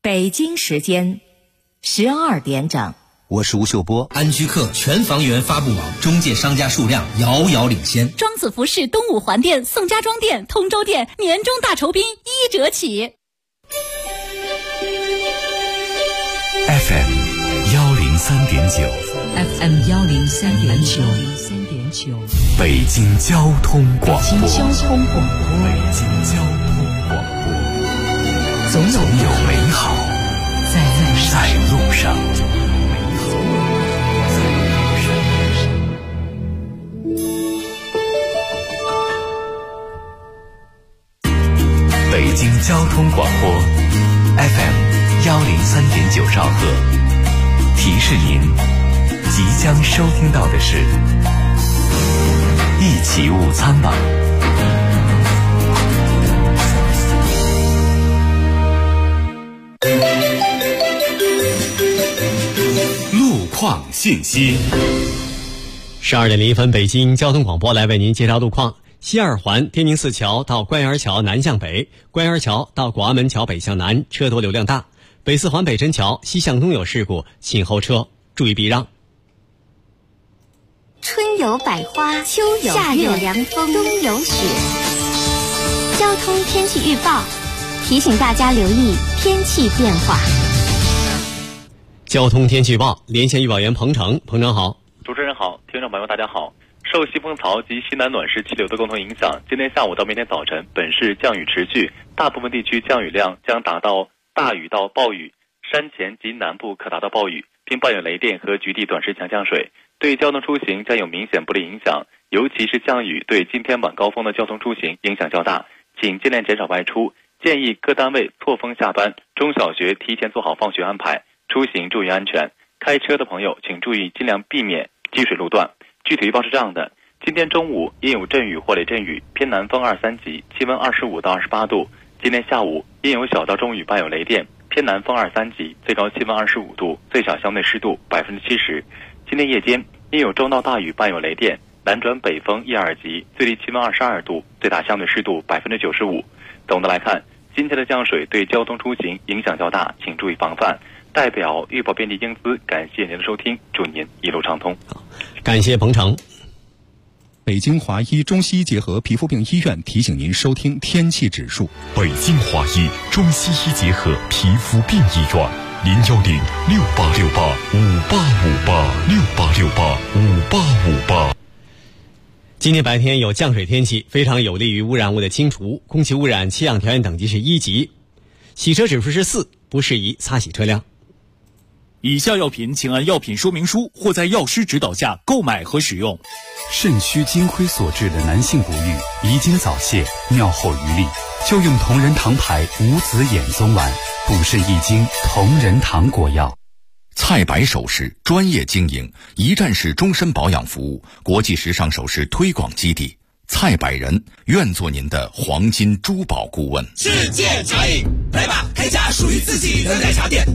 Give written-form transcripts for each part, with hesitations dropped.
北京时间12点整。 我是吴秀波。 安居客全房源发布网中介商家数量遥遥领先。 庄子服饰东五环店、宋家庄店、通州店年终大酬宾1折起。 FM 103.9 FM 103.9 北京交通广播。 北京交通广播，总有美好在路上。 北京交通广播 FM 103.9兆赫，提示您即将收听到的是一起午餐吧。路况信息。 12点01分，北京交通广播来为您介绍路况。西二环天宁寺桥到官园桥南向北，官园桥到广安门桥北向南车多流量大。北四环北辰桥西向东有事故，请后车注意避让。 春有百花，秋有夏有凉风，冬有雪。交通天气预报提醒大家留意天气变化。 交通天气预报，连线预报员彭程。彭程好。 主持人好，听众朋友大家好。受西风槽及西南暖湿气流的共同影响，今天下午到明天早晨，本市降雨持续，大部分地区降雨量将达到大雨到暴雨，山前及南部可达到暴雨，并伴有雷电和局地短时强降水，对交通出行将有明显不利影响，尤其是降雨对今天晚高峰的交通出行影响较大，请尽量减少外出，建议各单位错峰下班，中小学提前做好放学安排，出行注意安全，开车的朋友请注意尽量避免积水路段。具体预报是这样的：今天中午阴有阵雨或雷阵雨，偏南风2、3级，气温25到28度。今天下午阴有小到中雨伴有雷电，偏南风2、3级，最高气温25度，最小相对湿度70%。今天夜间阴有中到大雨伴有雷电，南转北风1、2级，最低气温22度，最大相对湿度95%。总的来看，今天的降水对交通出行影响较大，请注意防范。代表预报编辑英姿，感谢您的收听，祝您一路畅通。 感谢彭程。 北京华医中西医结合皮肤病医院提醒您收听天气指数。 北京华医中西医结合皮肤病医院，0106868585858，68685858。 今天白天有降水天气，非常有利于污染物的清除，空气污染气象条件等级是1级，洗车指数是4，不适宜擦洗车辆。 以下药品请按药品说明书或在药师指导下购买和使用。 肾虚金亏所致的男性不育、遗精早泄、尿后余沥，就用同仁堂牌无子衍宗丸，补肾益精同仁堂果药。蔡白首饰专业经营，一站式终身保养服务，国际时尚首饰推广基地。蔡百人愿做您的黄金珠宝顾问。 世界茶饮，来吧，开家属于自己的奶茶店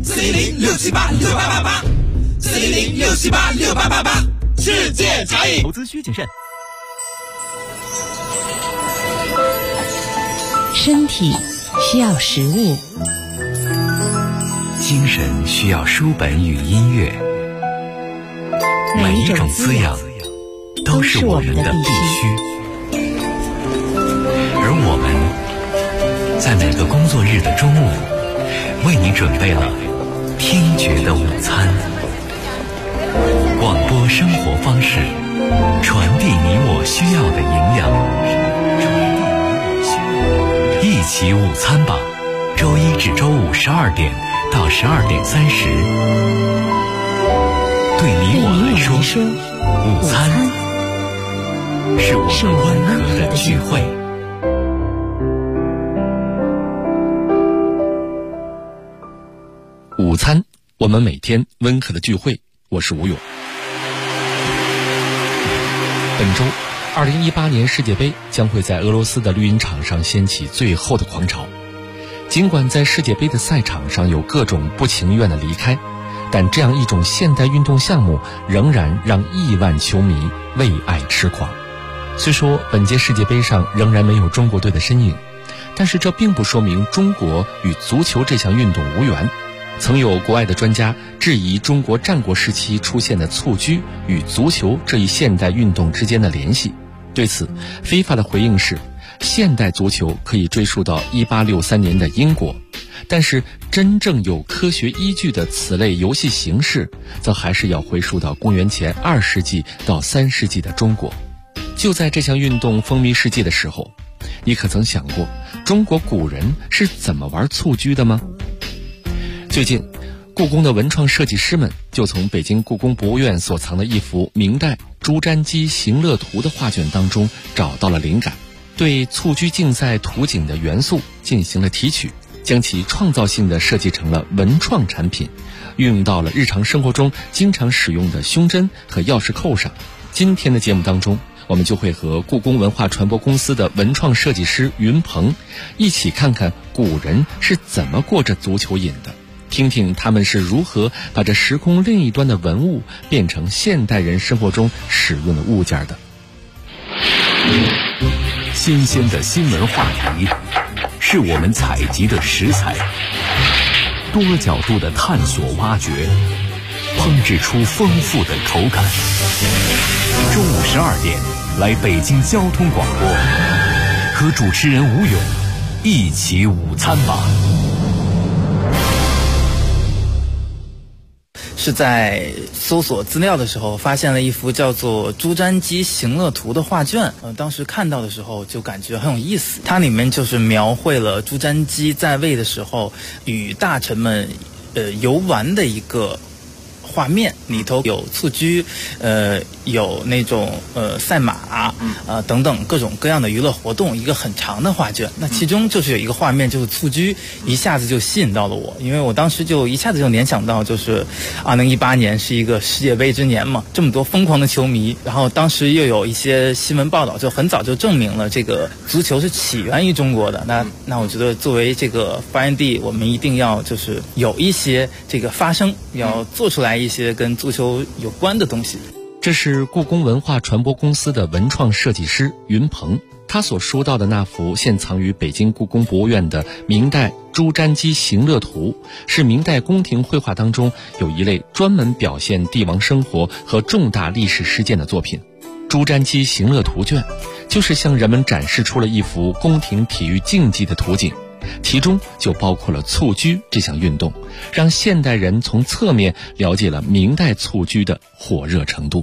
，400-678-6888，400-678-6888，世界茶饮。 投资需谨慎。 身体需要食物， 精神需要书本与音乐，每一种滋养都是我们的必须。而我们在每个工作日的中午，为你准备了听觉的午餐。广播生活方式，传递你我需要的营养。一起午餐吧，周一至周五12点到12点30。对你我来说，午餐是我们温和的聚会。 午餐，我们每天温和的聚会。我是吴勇。本周2018年世界杯将会在俄罗斯的绿茵场上掀起最后的狂潮。尽管在世界杯的赛场上有各种不情愿的离开，但这样一种现代运动项目仍然让亿万球迷为爱痴狂。虽说本届世界杯上仍然没有中国队的身影， 但是这并不说明中国与足球这项运动无缘。曾有国外的专家质疑中国战国时期出现的蹴鞠与足球这一现代运动之间的联系。对此，FIFA的回应是，现代足球可以追溯到1863年的英国，但是真正有科学依据的此类游戏形式，则还是要回溯到公元前2世纪到3世纪的中国。就在这项运动风靡世界的时候，你可曾想过中国古人是怎么玩蹴鞠的吗？最近故宫的文创设计师们就从北京故宫博物院所藏的一幅明代朱瞻基行乐图的画卷当中找到了灵感，对蹴鞠竞赛图景的元素进行了提取，将其创造性地设计成了文创产品，运用到了日常生活中经常使用的胸针和钥匙扣上。今天的节目当中，我们就会和故宫文化传播公司的文创设计师云鹏一起看看古人是怎么过着足球瘾的，听听他们是如何把这时空另一端的文物变成现代人生活中使用的物件的。 新鲜的新闻话题是我们采集的食材，多角度的探索挖掘，烹制出丰富的口感。中午12点，来北京交通广播，和主持人吴勇一起午餐吧。 是在搜索资料的时候发现了一幅叫做《朱瞻基行乐图》的画卷，当时看到的时候就感觉很有意思。它里面就是描绘了朱瞻基在位的时候与大臣们游玩的一个画面，里头有蹴鞠，有那种赛马，等等各种各样的娱乐活动，一个很长的画卷。那其中就是有一个画面，就是蹴鞠，一下子就吸引到了我，因为我当时就一下子就联想到，就是2018年是一个世界杯之年嘛，这么多疯狂的球迷，然后当时又有一些新闻报道，就很早就证明了这个足球是起源于中国的。那我觉得作为这个发源地，我们一定要就是有一些这个发声，要做出来一些跟足球有关的东西。 这是故宫文化传播公司的文创设计师云鹏，他所说到的那幅现藏于北京故宫博物院的明代朱瞻基行乐图，是明代宫廷绘画当中有一类专门表现帝王生活和重大历史事件的作品。朱瞻基行乐图卷就是向人们展示出了一幅宫廷体育竞技的图景，其中就包括了蹴鞠这项运动，让现代人从侧面了解了明代蹴鞠的火热程度。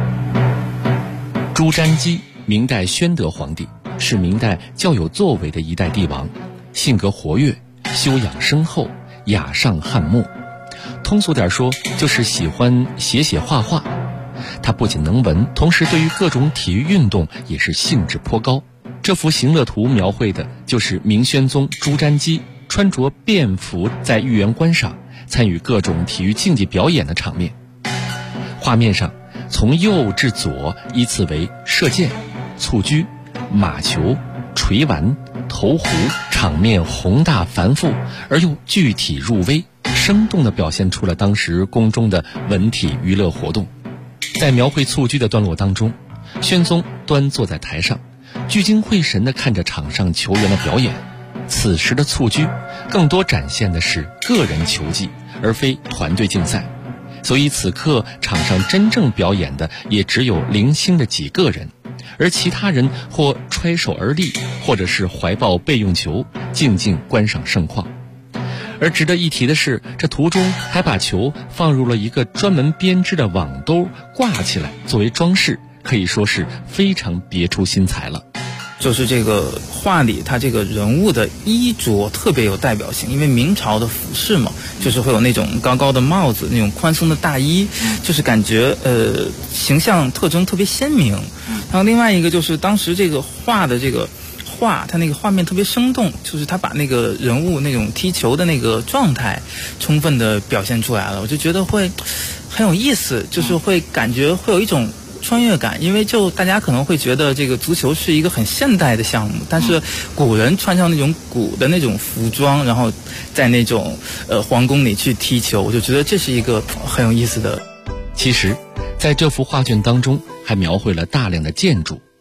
朱瞻基，明代宣德皇帝，是明代较有作为的一代帝王，性格活跃，修养深厚，雅尚翰墨。通俗点说，就是喜欢写画画。他不仅能文，同时对于各种体育运动也是兴致颇高。这幅行乐图描绘的就是明宣宗朱瞻基穿着便服在御园观赏，参与各种体育竞技表演的场面。画面上从右至左依次为射箭、蹴鞠、马球、锤丸、投壶，场面宏大繁复而又具体入微，生动地表现出了当时宫中的文体娱乐活动。在描绘蹴鞠的段落当中，宣宗端坐在台上，聚精会神地看着场上球员的表演。此时的蹴鞠更多展现的是个人球技，而非团队竞赛，所以此刻场上真正表演的也只有零星的几个人，而其他人或揣手而立，或者是怀抱备用球，静静观赏盛况。而值得一提的是，这图中还把球放入了一个专门编织的网兜，挂起来作为装饰，可以说是非常别出心裁了。 就是这个画里他这个人物的衣着特别有代表性，因为明朝的服饰嘛，就是会有那种高高的帽子，那种宽松的大衣，就是感觉形象特征特别鲜明。然后另外一个就是当时这个画的这个他那个画面特别生动，就是他把那个人物那种踢球的那个状态充分的表现出来了，我就觉得会很有意思，就是会感觉会有一种穿越感。因为就大家可能会觉得这个足球是一个很现代的项目，但是古人穿上那种古的那种服装，然后在那种皇宫里去踢球，我就觉得这是一个很有意思的。 其实在这幅画卷当中还描绘了大量的建筑，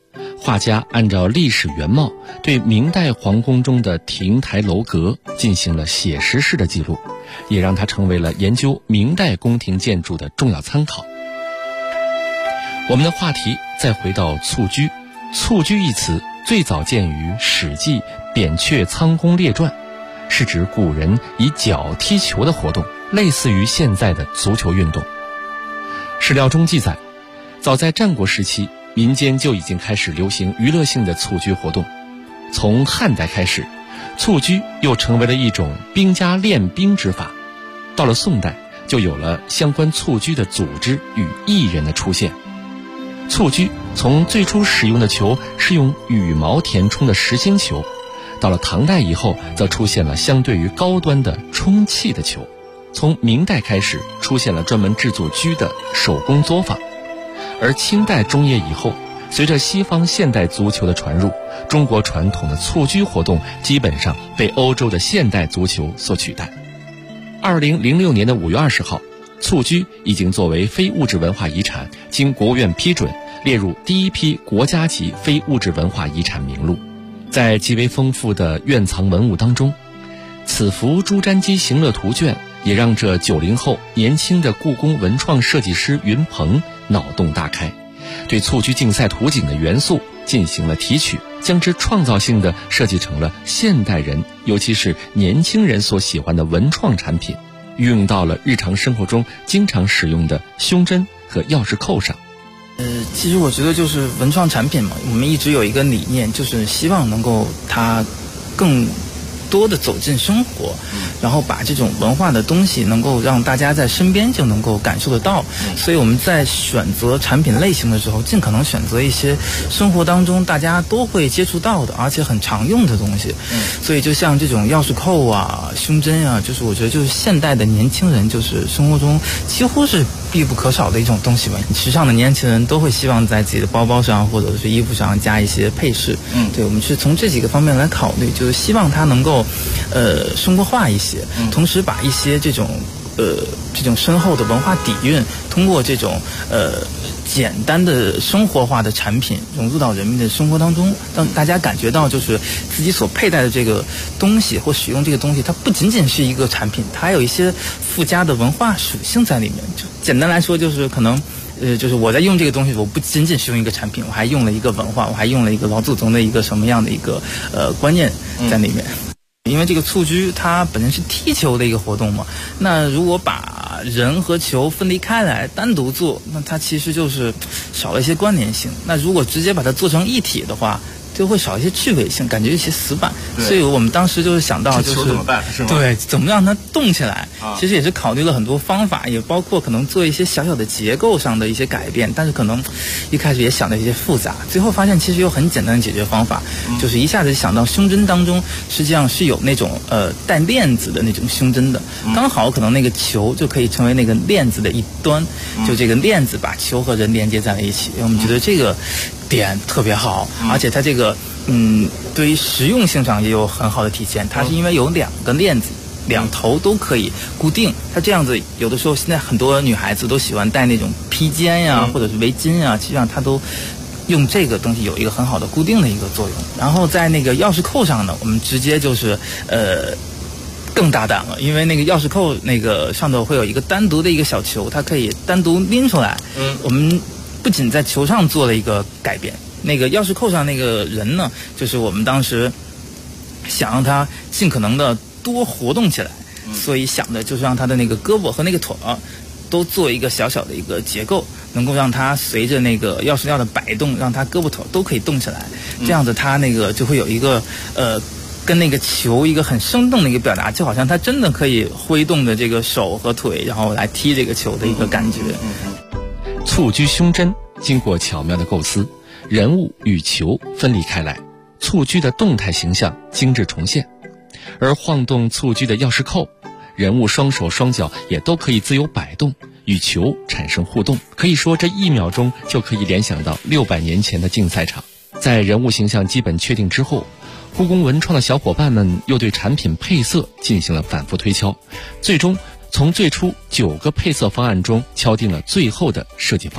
画家按照历史原貌对明代皇宫中的亭台楼阁进行了写实式的记录，也让它成为了研究明代宫廷建筑的重要参考。我们的话题再回到蹴鞠。蹴鞠一词最早见于《史记·扁鹊仓宫列传》，是指古人以脚踢球的活动，类似于现在的足球运动。史料中记载，早在战国时期，民间就已经开始流行娱乐性的蹴鞠活动。从汉代开始，蹴鞠又成为了一种兵家练兵之法。到了宋代，就有了相关蹴鞠的组织与艺人的出现。蹴鞠从最初使用的球是用羽毛填充的实心球，到了唐代以后，则出现了相对于高端的充气的球。从明代开始，出现了专门制作鞠的手工作坊。而清代中叶以后，随着西方现代足球的传入，中国传统的蹴鞠活动基本上被欧洲的现代足球所取代。2006年的5月20号，蹴鞠已经作为非物质文化遗产，经国务院批准列入第一批国家级非物质文化遗产名录。在极为丰富的院藏文物当中，此幅朱瞻基行乐图卷也让这90后年轻的故宫文创设计师云鹏脑洞大开，对蹴鞠竞赛图景的元素进行了提取，将之创造性地设计成了现代人，尤其是年轻人所喜欢的文创产品，运用到了日常生活中经常使用的胸针和钥匙扣上。 其实我觉得就是文创产品嘛，我们一直有一个理念，就是希望能够它更多的走进生活，然后把这种文化的东西能够让大家在身边就能够感受得到。所以我们在选择产品类型的时候，尽可能选择一些生活当中大家都会接触到的，而且很常用的东西。所以就像这种钥匙扣啊、胸针啊，就是我觉得就是现代的年轻人就是生活中几乎是必不可少的一种东西吧。时尚的年轻人都会希望在自己的包包上或者是衣服上加一些配饰。对，我们是从这几个方面来考虑，就是希望它能够生活化一些，同时把一些这种深厚的文化底蕴，通过这种简单的生活化的产品融入到人民的生活当中，让大家感觉到就是自己所佩戴的这个东西或使用这个东西，它不仅仅是一个产品，它还有一些附加的文化属性在里面。就简单来说，就是可能就是我在用这个东西，我不仅仅是用一个产品，我还用了一个文化，我还用了一个老祖宗的一个什么样的一个观念在里面。因为这个蹴鞠它本身是踢球的一个活动嘛，那如果把人和球分离开来单独做，那它其实就是少了一些关联性。那如果直接把它做成一体的话，就会少一些趣味性，感觉有些死板。所以我们当时就是想到，就是怎么办是吗？ 对，怎么让它动起来？其实也是考虑了很多方法，也包括可能做一些小小的结构上的一些改变，但是可能一开始也想的一些复杂，最后发现其实有很简单的解决方法，就是一下子想到胸针当中实际上是有那种带链子的那种胸针的，刚好可能那个球就可以成为那个链子的一端，就这个链子把球和人连接在了一起。我们觉得这个点特别好，而且它这个对于实用性上也有很好的体现。它是因为有2个链子，两头都可以固定。它这样子，有的时候现在很多女孩子都喜欢戴那种披肩呀，或者是围巾呀，实际上它都用这个东西有一个很好的固定的一个作用。然后在那个钥匙扣上呢，我们直接就是更大胆了，因为那个钥匙扣那个上头会有一个单独的一个小球，它可以单独拎出来。我们不仅在球上做了一个改变，那个钥匙扣上那个人呢，就是我们当时想让他尽可能的多活动起来，所以想的就是让他的那个胳膊和那个腿都做一个小小的一个结构，能够让他随着那个钥匙链的摆动，让他胳膊腿都可以动起来。这样子他那个就会有一个跟那个球一个很生动的一个表达，就好像他真的可以挥动的这个手和腿，然后来踢这个球的一个感觉。 蹴鞠胸针经过巧妙的构思，人物与球分离开来，蹴鞠的动态形象精致重现。而晃动蹴鞠的钥匙扣，人物双手双脚也都可以自由摆动，与球产生互动。可以说这1秒钟就可以联想到600年前的竞赛场。在人物形象基本确定之后，故宫文创的小伙伴们又对产品配色进行了反复推敲，最终从最初9个配色方案中敲定了最后的设计方案。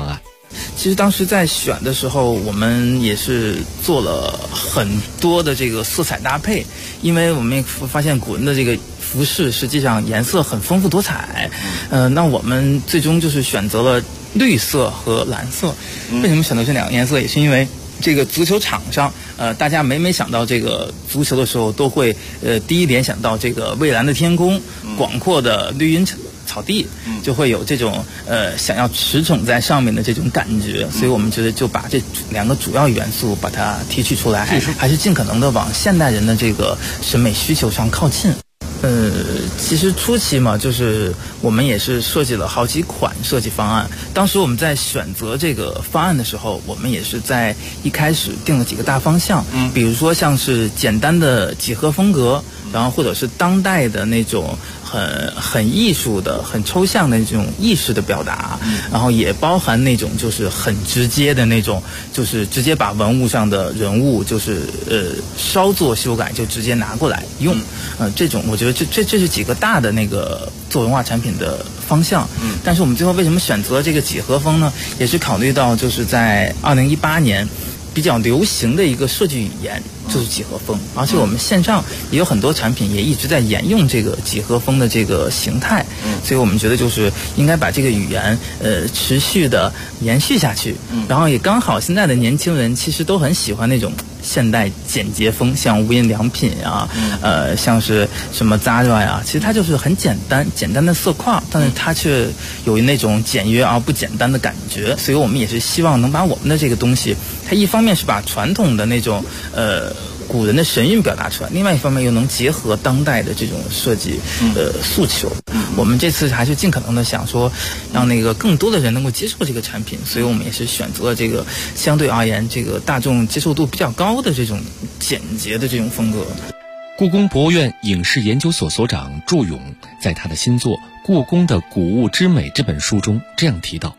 其实当时在选的时候，我们也是做了很多的这个色彩搭配，因为我们也发现古人的这个服饰实际上颜色很丰富多彩。那我们最终就是选择了绿色和蓝色。为什么选择这两个颜色？也是因为这个足球场上，大家每想到这个足球的时候，都会第一联想到这个蔚蓝的天空、广阔的绿荫草地，就会有这种想要驰骋在上面的这种感觉。所以我们觉得就把这两个主要元素把它提取出来，还是尽可能的往现代人的这个审美需求上靠近。其实初期嘛，就是我们也是设计了好几款设计方案。当时我们在选择这个方案的时候，我们也是在一开始定了几个大方向，比如说像是简单的几何风格，然后或者是当代的那种很艺术的、很抽象的那种意识的表达，然后也包含那种就是很直接的那种，就是直接把文物上的人物就是稍作修改就直接拿过来用。这种我觉得这是几个大的那个做文化产品的方向。但是我们最后为什么选择这个几何风呢？也是考虑到就是在2018年比较流行的一个设计语言就是几何风，而且我们线上也有很多产品也一直在沿用这个几何风的这个形态，所以我们觉得就是应该把这个语言持续的延续下去。然后也刚好现在的年轻人其实都很喜欢那种现代简洁风，像无印良品啊，像是什么 Zara 呀，其实它就是很简单的色块，但是它却有那种简约而不简单的感觉。所以我们也是希望能把我们的这个东西，它一方面是把传统的那种古人的神韵表达出来，另外一方面又能结合当代的这种设计诉求。我们这次还是尽可能的想说，让那个更多的人能够接受这个产品，所以我们也是选择了这个相对而言这个大众接受度比较高的这种简洁的这种风格。 故宫博物院影视研究所所长祝勇在他的新作《故宫的古物之美》这本书中这样提到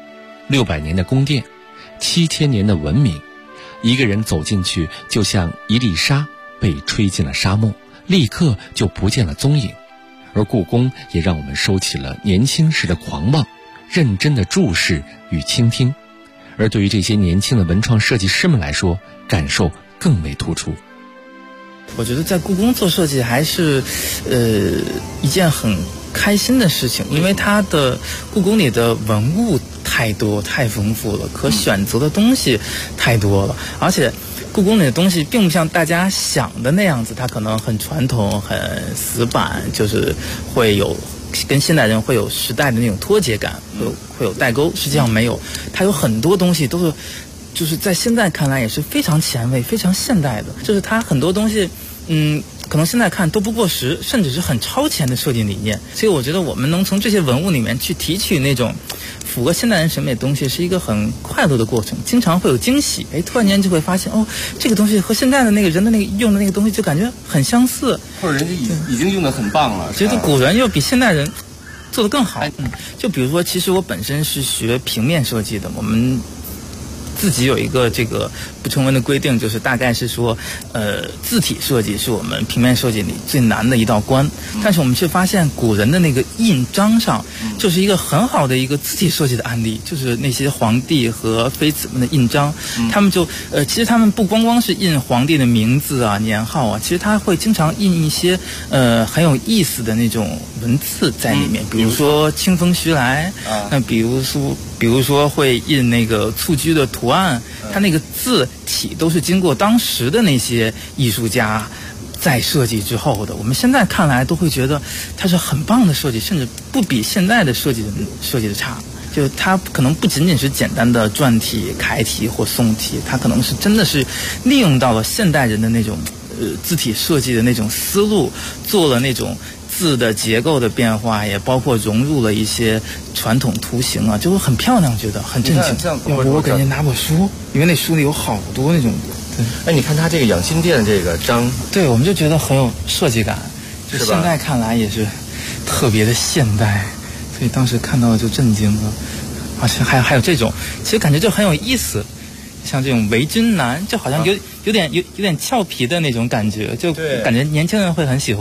：600年的宫殿，7000年的文明，一个人走进去就像一粒沙被吹进了沙漠，立刻就不见了踪影。而故宫也让我们收起了年轻时的狂妄，认真的注视与倾听。而对于这些年轻的文创设计师们来说，感受更为突出。 我觉得在故宫做设计还是一件很开心的事情，因为它的故宫里的文物太多太丰富了，可选择的东西太多了，而且故宫里的东西并不像大家想的那样子，它可能很传统很死板，就是会有跟现代人会有时代的那种脱节感，会有代沟。实际上没有，它有很多东西都是就是在现在看来也是非常前卫非常现代的，就是它很多东西可能现在看都不过时，甚至是很超前的设计理念。所以我觉得我们能从这些文物里面去提取那种符合现代人审美的东西，是一个很快乐的过程，经常会有惊喜。突然间就会发现这个东西和现在的那个人的那个用的那个东西就感觉很相似， 或者人家已经用得很棒了， 觉得古人又比现代人做得更好。就比如说，其实我本身是学平面设计的，我们自己有一个这个不成文的规定，就是大概是说字体设计是我们平面设计里最难的一道关，但是我们却发现古人的那个印章上就是一个很好的一个字体设计的案例，就是那些皇帝和妃子们的印章，他们就其实他们不光光是印皇帝的名字啊年号啊，其实他会经常印一些很有意思的那种文字在里面，比如说清风徐来，那比如说会印那个蹴鞠的图案，它那个字体都是经过当时的那些艺术家在设计之后的，我们现在看来都会觉得它是很棒的设计，甚至不比现在的设计的差。就它可能不仅仅是简单的篆体、楷体或宋体，它可能是真的是利用到了现代人的那种字体设计的那种思路，做了那种字的结构的变化，也包括融入了一些传统图形啊，就会很漂亮，觉得很震惊。要不我给您拿本书，因为那书里有好多那种。 你看他这个养心殿这个章， 对，我们就觉得很有设计感，就现在看来也是特别的现代，所以当时看到了就震惊了。而且还有这种，其实感觉就很有意思。像这种围巾男，就好像有点俏皮的那种感觉，就感觉年轻人会很喜欢。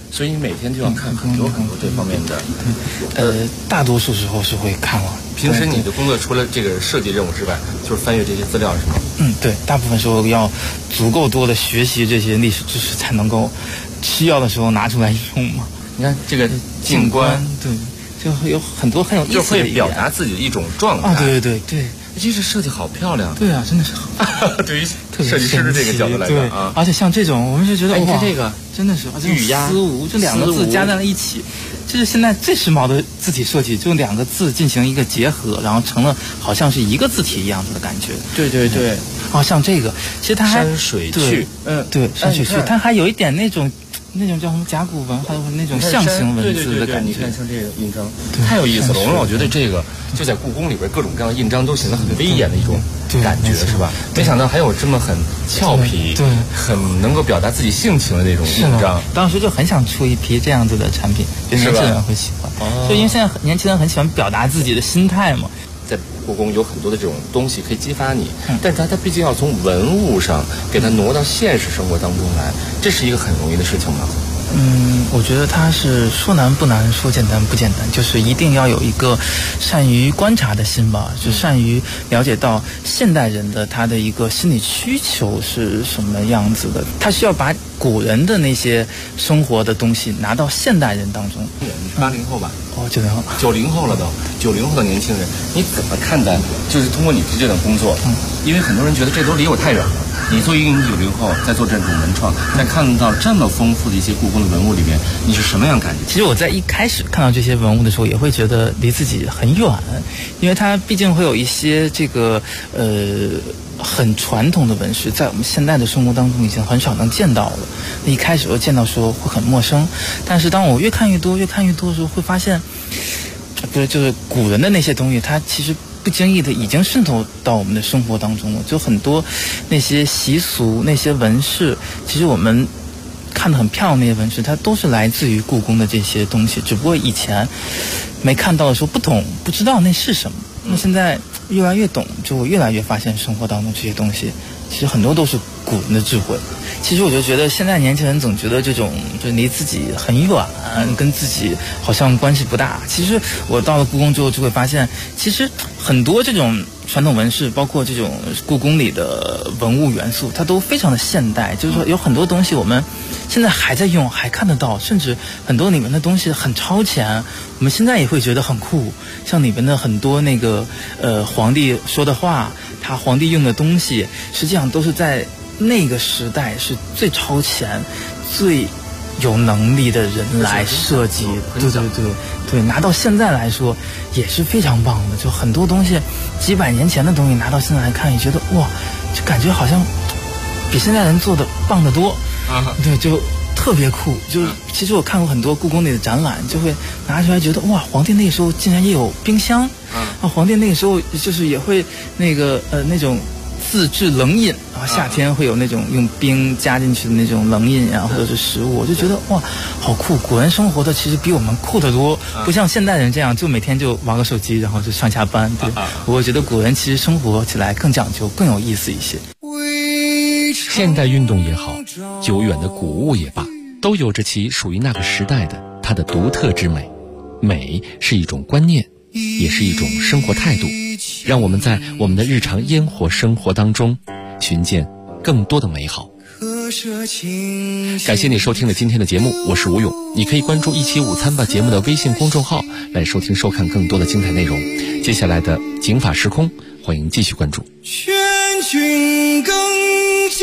所以你每天就要看很多很多这方面的。 大多数时候是会看完。 平时你的工作除了这个设计任务之外，就是翻阅这些资料是吗？ 对，大部分时候要足够多的学习这些历史知识，才能够需要的时候拿出来用嘛。 你看这个静观， 对，就会有很多很有意思的， 就会表达自己的一种状态。 啊，对， 这是设计好漂亮。 对啊，真的是好。 对于设计师的这个角度来讲啊， 而且像这种，我们就觉得你看这个真的是玉压丝无，这两个字加在了一起，这是现在最时髦的字体设计，就两个字进行一个结合，然后成了好像是一个字体一样子的感觉。 对。 像这个，其实它还山水趣， 对，山水趣，它还有一点那种叫什么甲骨文，还有那种象形文字的感觉。 你看像这个印章，太有意思了。我们老觉得这个就在故宫里边各种各样的印章都显得很威严的一种感觉，是吧？没想到还有这么很俏皮、很能够表达自己性情的那种印章。 当时就很想出一批这样子的产品，年轻人会喜欢。就因为现在年轻人很喜欢表达自己的心态嘛。 在故宫有很多的这种东西可以激发你，但是它毕竟要从文物上给它挪到现实生活当中来，这是一个很容易的事情吗？ 我觉得它是说难不难，说简单不简单，就是一定要有一个善于观察的心吧，就善于了解到现代人的他的一个心理需求是什么样子的，他需要把古人的那些生活的东西拿到现代人当中。 你是80后吧 ？90 后了都，90后的年轻人，你怎么看待？就是通过你这段工作，因为很多人觉得这都离我太远了。你作为一个90后，在做这种文创，在看到这么丰富的一些故宫的文物里面，你是什么样感觉？ 其实我在一开始看到这些文物的时候，也会觉得离自己很远，因为它毕竟会有一些这个很传统的纹饰，在我们现代的生活当中已经很少能见到了。一开始我见到时候会很陌生，但是当我越看越多的时候，会发现，就是古人的那些东西，它其实不经意的已经渗透到我们的生活当中了。就很多那些习俗、那些纹饰，其实我们看得很漂亮那些纹饰，它都是来自于故宫的这些东西，只不过以前没看到的时候不懂，不知道那是什么。那现在越来越懂，就我越来越发现生活当中这些东西其实很多都是古人的智慧。其实我就觉得现在年轻人总觉得这种就离自己很远，跟自己好像关系不大。其实我到了故宫之后就会发现，其实很多这种传统纹饰，包括这种故宫里的文物元素，它都非常的现代。就是说有很多东西我们现在还在用，还看得到，甚至很多里面的东西很超前，我们现在也会觉得很酷。像里面的很多那个皇帝说的话，他皇帝用的东西，实际上都是在那个时代是最超前、最有能力的人来设计。对，拿到现在来说也是非常棒的。就很多东西，几百年前的东西拿到现在来看，也觉得哇，就感觉好像比现在人做的棒得多。对，就特别酷。就其实我看过很多故宫里的展览，就会拿出来觉得哇，皇帝那个时候竟然也有冰箱皇帝那个时候就是也会那个那种自制冷饮啊，夏天会有那种用冰加进去的那种冷饮啊，或者是食物，我就觉得哇，好酷！古人生活的其实比我们酷得多，不像现代人这样就每天就玩个手机，然后就上下班。对，我觉得古人其实生活起来更讲究，更有意思一些。 现代运动也好，久远的古物也罢，都有着其属于那个时代的它的独特之美。美是一种观念，也是一种生活态度，让我们在我们的日常烟火生活当中寻见更多的美好。感谢你收听了今天的节目，我是吴勇。你可以关注一起午餐吧节目的微信公众号来收听收看更多的精彩内容。接下来的警法时空，欢迎继续关注。 劝君更尽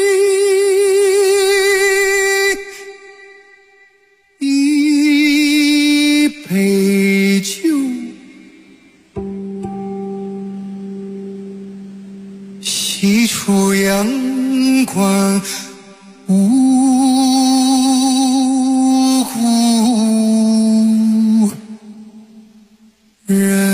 一杯酒，西出阳关无故人。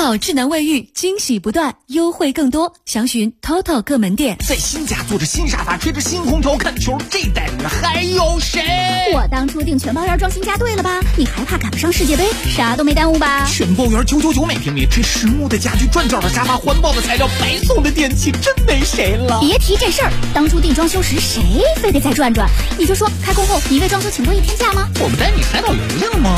TOTO 智能卫浴，惊喜不断，优惠更多，详询 TOTO 各门店。 在新家坐着新沙发，吹着新空调看球，这待遇还有谁？ 我当初订全包园装新家对了吧？你还怕赶不上世界杯？啥都没耽误吧？ 全包园999每平米，这实木的家具，转角的沙发，环保的材料，白送的电器，真没谁了。 别提这事儿，当初订装修时谁非得再转转？你就说开工后你为装修请过1天假吗？ 我们带你海岛流量吗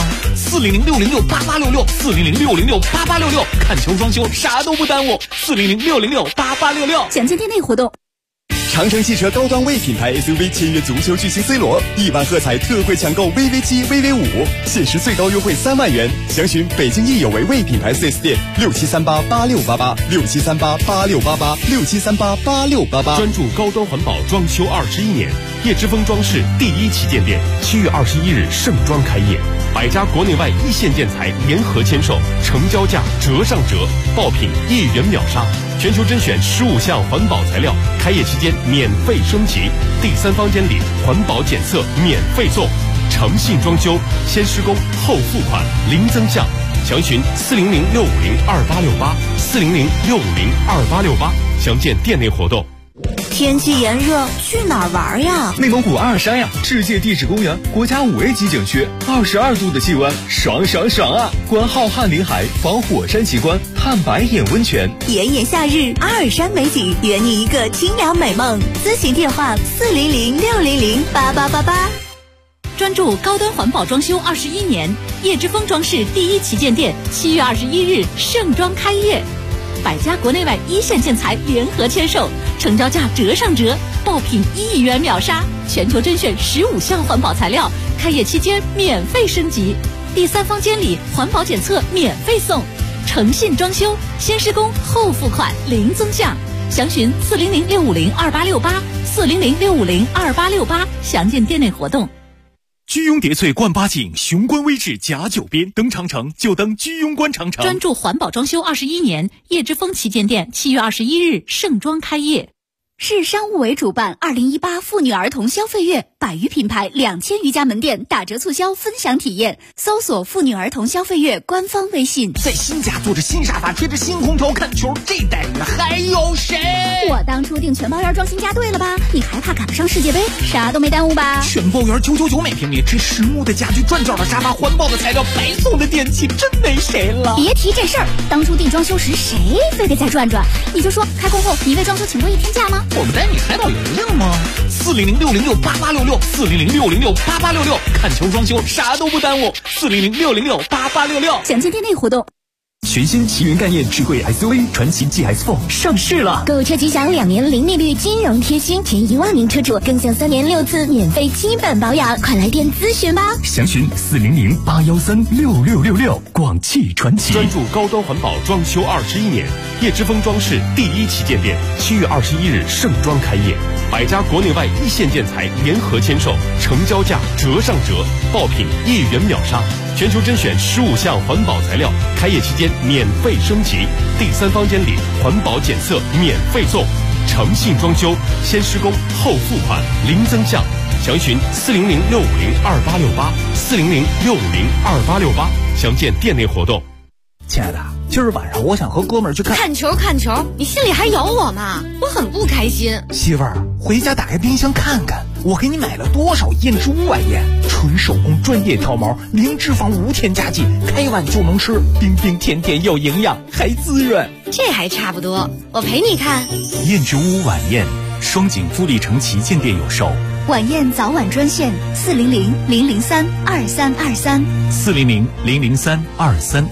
？400-606-8866，400-606-8866，看球装修啥都不耽误，400-606-8866。 详见店内活动。 长城汽车高端 V 品牌 SUV 签约足球巨星 C 罗，1万喝彩特惠抢购 VV7、VV5，限时最高优惠3万元。详询北京易有为 V 品牌 4S 店，6738-8688，6738-8688，6738-8688。 专注高端环保装修21年，叶之峰装饰第1旗舰店7月21日盛装开业，100家国内外一线建材联合签售，成交价折上折，爆品1元秒杀，全球甄选15项环保材料，开业期间免费升级，第3方监理环保检测免费送，诚信装修，先施工后付款，零增项。详询400-650-2868，400-650-2868，详见店内活动。 天气炎热，去哪儿玩呀？ 内蒙古阿尔山呀，世界地质公园，国家5A 级景区，22度的气温，爽爽爽啊！观浩瀚林海，访火山奇观，探白眼温泉。 炎炎夏日，阿尔山美景，圆你一个清凉美梦。咨询电话400-600-8888。 专注高端环保装修21年，叶之峰装饰第1旗舰店7月21日盛装开业，100家国内外一线建材联合签售，成交价折上折，爆品1元秒杀，全球甄选15项环保材料，开业期间免费升级，第3方监理环保检测免费送，诚信装修，先施工后付款，零增项。详询400-650-2868，400-650-2868，详见店内活动。 居庸叠翠冠八景，雄关微志甲9边，登长城就登居庸关长城。 专注环保装修21年，叶之峰旗舰店7月21日盛装开业。市商务委主办2018妇女儿童消费月，100余品牌2000余家门店打折促销分享体验，搜索妇女儿童消费月官方微信。 在新家坐着新沙发，吹着新空调看球，这待遇还有谁？ 我当初订全包园装新家对了吧？你还怕赶不上世界杯？啥都没耽误吧？ 全包园999每平米，这实木的家具，转角的沙发，环保的材料，白送的电器，真没谁了。 别提这事儿，当初订装修时谁非得再转转？你就说开工后你为装修请过1天假吗？ 我们带你海岛流量吗？400-600-8866，400-600-8866，看球装修啥都不耽误，400-600-8866。 详见店内活动。 全新奇云概念智慧 SUV 传祺 GS4 上市了， 购车即享2年零利率金融贴心，前1万名车主更享3年6次免费基本保养，快来电咨询吧。 详询400-813-6666。广汽传祺专注高端环保装修21年，叶之峰装饰第1旗舰店7月21日盛装开业，100家国内外一线建材联合签售，成交价折上折，爆品1元秒杀，全球甄选15项环保材料，开业期间免费升级，第3方监理环保检测免费送，诚信装修，先施工后付款，零增项。详询400-650-2868，400-650-2868，详见店内活动。 亲爱的，今儿晚上我想和哥们儿去看球，你心里还有我吗？我很不开心。 媳妇儿，回家打开冰箱看看，我给你买了多少燕之屋晚宴，纯手工专业挑毛，零脂肪无添加剂，开碗就能吃，冰冰甜甜有营养，还滋润。 这还差不多，我陪你看。 燕之屋晚宴，双井富力城旗舰店有售。 晚宴早晚专线400-003-2323，400-003-2323。